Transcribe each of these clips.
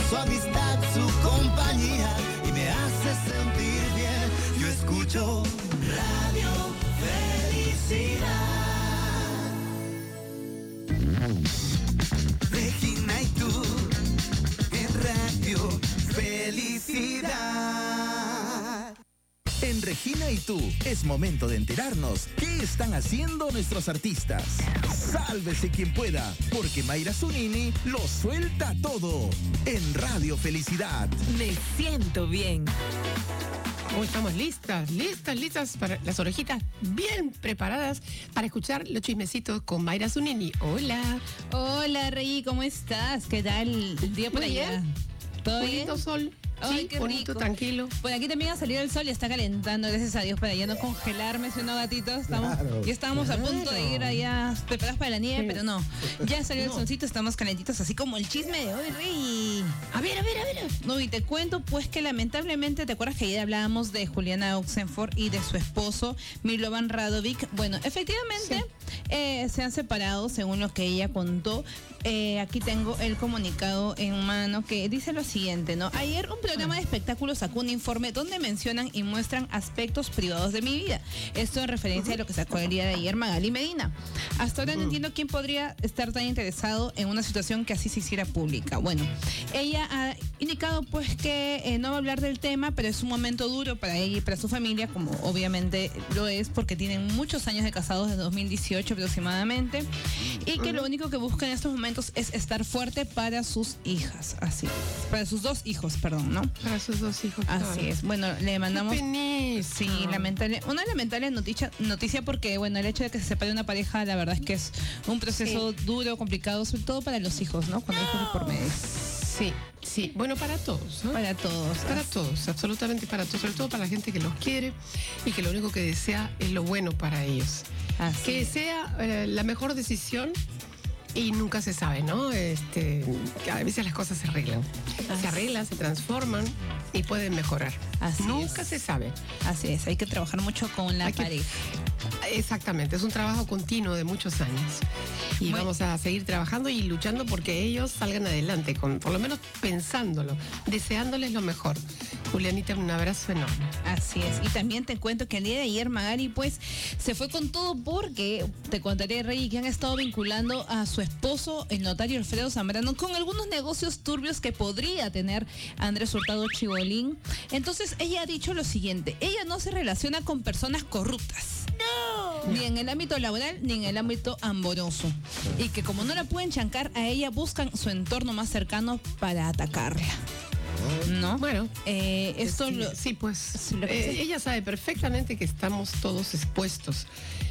su amistad, su compañía y me hace sentir bien. Yo escucho Radio Felicidad. Regina y tú en Radio Felicidad. En Regina y tú, es momento de enterarnos qué están haciendo nuestros artistas. Sálvese quien pueda, porque Mayra Zunini lo suelta todo en Radio Felicidad. Me siento bien. Hoy estamos listas para las orejitas bien preparadas para escuchar los chismecitos con Mayra Zunini. Hola. Hola, Rey, ¿cómo estás? ¿Qué tal el día por Muy allá? ¿Todo bien? Bonito sol. Ay, Sí, qué bonito, rico. tranquilo. Por aquí también ha salido el sol y está calentando, gracias a Dios, para ya no congelarme, si no, gatito. Ya estábamos a punto de ir allá preparados para la nieve, pero no. Ya salió el solcito, estamos calentitos, así como el chisme de hoy, Rey. A ver. No, y te cuento, pues, que lamentablemente, ¿te acuerdas que ayer hablábamos de Juliana Oxenford y de su esposo, Milovan Radovic? Bueno, efectivamente, se han separado, según lo que ella contó. Aquí tengo el comunicado en mano que dice lo siguiente, ¿no? Ayer un programa de espectáculos sacó un informe donde mencionan y muestran aspectos privados de mi vida. Esto en referencia a lo que sacó el día de ayer Magali Medina. Hasta ahora no entiendo quién podría estar tan interesado en una situación que así se hiciera pública. Bueno, ella ha indicado pues que no va a hablar del tema, pero es un momento duro para ella y para su familia, como obviamente lo es, porque tienen muchos años de casados, desde 2018 aproximadamente, y que lo único que busca en estos momentos es estar fuerte para sus hijas, así es. Para sus dos hijos, perdón, ¿no? Para sus dos hijos. Así es. Bueno, le mandamos... Sí, Una lamentable noticia porque, bueno, el hecho de que se separe una pareja, la verdad es que es un proceso duro, complicado, sobre todo para los hijos, ¿no? Cuando hay hijos de por medio. Sí. Bueno, para todos, ¿no? Para todos. Para todos, absolutamente para todos, sobre todo para la gente que los quiere y que lo único que desea es lo bueno para ellos. Así Que es. sea la mejor decisión. Y nunca se sabe, ¿no? Que a veces las cosas se arreglan. Se arreglan, se transforman y pueden mejorar. Así Nunca es. se sabe. Así es, hay que trabajar mucho con la Hay que- pareja. Exactamente, es un trabajo continuo de muchos años. Y Bueno. vamos a seguir trabajando y luchando porque ellos salgan adelante, por lo menos pensándolo, deseándoles lo mejor. Julianita, un abrazo enorme. Así es. Y también te cuento que el día de ayer Magali pues se fue con todo porque te contaré, Rey, que han estado vinculando a su esposo, el notario Alfredo Zambrano, con algunos negocios turbios que podría tener Andrés Hurtado Chibolín. Entonces ella ha dicho lo siguiente: ella no se relaciona con personas corruptas. No. Ni en el ámbito laboral ni en el ámbito amoroso. Y que como no la pueden chancar a ella, buscan su entorno más cercano para atacarla. ¿No? Bueno, esto sí, lo... sí, pues lo que ella sabe perfectamente que estamos todos expuestos,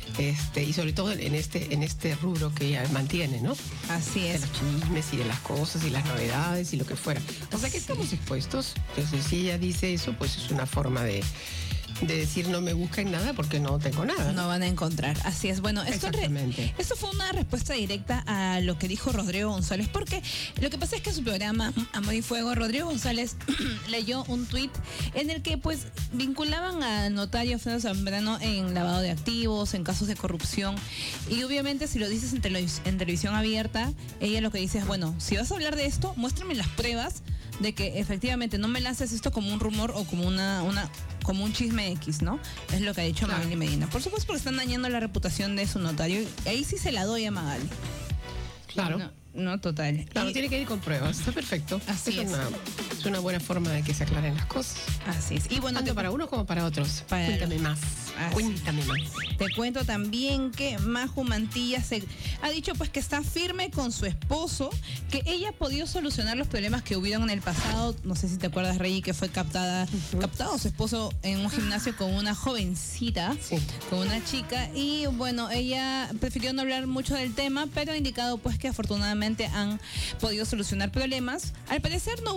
y sobre todo en este rubro que ella mantiene, ¿no? Así De es. los chismes y de las cosas y las novedades y lo que fuera. O sea que estamos expuestos. Entonces, si ella dice eso, pues es una forma de decir no me busquen nada porque no tengo nada. No van a encontrar. Así es. Bueno, Exactamente. esto fue una respuesta directa a lo que dijo Rodrigo González, porque lo que pasa es que en su programa Amor y Fuego, Rodrigo González leyó un tuit en el que pues vinculaban al notario Alfredo Zambrano en lavado de activos, en casos de corrupción, y obviamente si lo dices en televisión abierta, ella lo que dice es, bueno, si vas a hablar de esto, muéstrame las pruebas de que efectivamente no me lances esto como un rumor o como como un chisme X, ¿no? Es lo que ha dicho Claro. Magali Medina. Por supuesto, porque están dañando la reputación de su notario. Y ahí sí se la doy a Magali. Claro. No, total. Claro, Y- tiene que ir con pruebas. Está perfecto. Así es. Es una buena forma de que se aclaren las cosas. Así es. Y bueno, Tanto para unos como para otros. Para Cuéntame los- más. Así. Cuéntame más. te cuento también que Maju Mantilla ha dicho pues que está firme con su esposo, que ella ha podido solucionar los problemas que hubieron en el pasado. No sé si te acuerdas, Rey, que fue captado su esposo en un gimnasio con una jovencita, Sí. con una chica, y bueno, ella prefirió no hablar mucho del tema, pero ha indicado pues que afortunadamente han podido solucionar problemas. Al parecer no hubo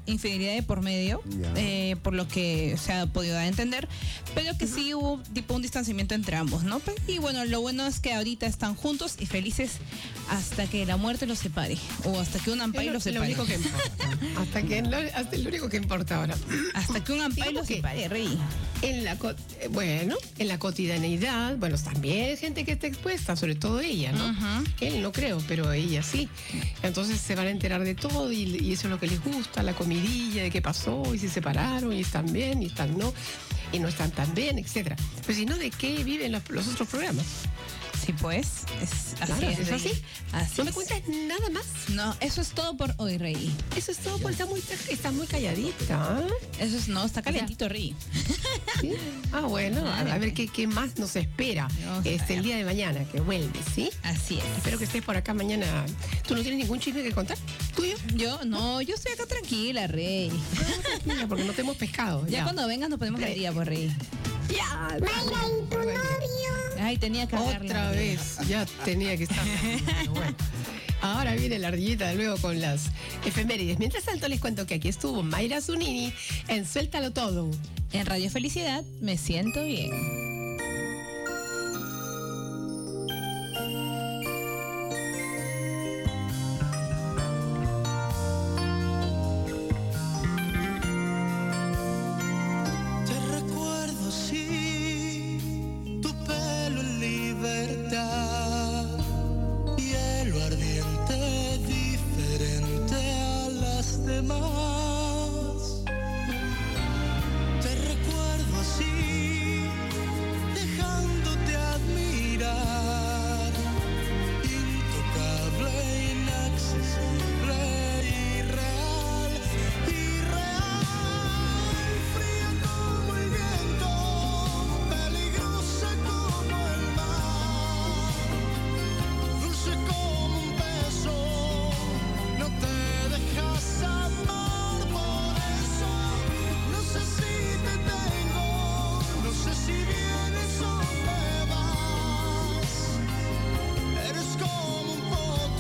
infidelidad de por medio, por lo que se ha podido dar a entender, pero que sí hubo tipo un distanciamiento entre ambos, ¿no? Y bueno, lo bueno es que ahorita están juntos y felices hasta que la muerte los separe, o hasta que un ampay los separe. Lo único que importa. hasta lo único que importa ahora. Hasta que un ampay los separe, Rey. En la cotidianeidad, bueno, también hay gente que está expuesta, sobre todo ella, ¿no? Él no creo, pero ella sí. Entonces se van a enterar de todo y eso es lo que les gusta, la comidilla, de qué pasó, y se separaron, y están bien, y están no, y no están tan bien, etcétera. Pues si no, ¿de qué viven los otros programas? Sí, pues, es así. Claro, es así. Así ¿No me es. cuentas nada más? No, eso es todo por hoy, Rey. Eso es todo, porque está muy calladita. Eso es, no, está calentito, Rey. ¿Sí? Ah, bueno, a ver qué más nos espera el día de mañana, que vuelve, ¿sí? Así es. Espero que estés por acá mañana. ¿Tú no tienes ningún chisme que contar? ¿Tuyo? Yo estoy acá tranquila, Rey. Tranquila, porque no te hemos pescado. Ya cuando vengas nos ponemos al día, pues, Rey. Ya. Mayra, ¿y tu novio? Ay, tenía que hablarla. Otra vez, ya tenía que estar. Bueno. Ahora viene la ardillita luego con las efemérides. Mientras tanto les cuento que aquí estuvo Mayra Zunini en Suéltalo Todo. En Radio Felicidad me siento bien. Te recuerdo, sí, tu pelo en libertad, hielo ardiente, diferente a las demás.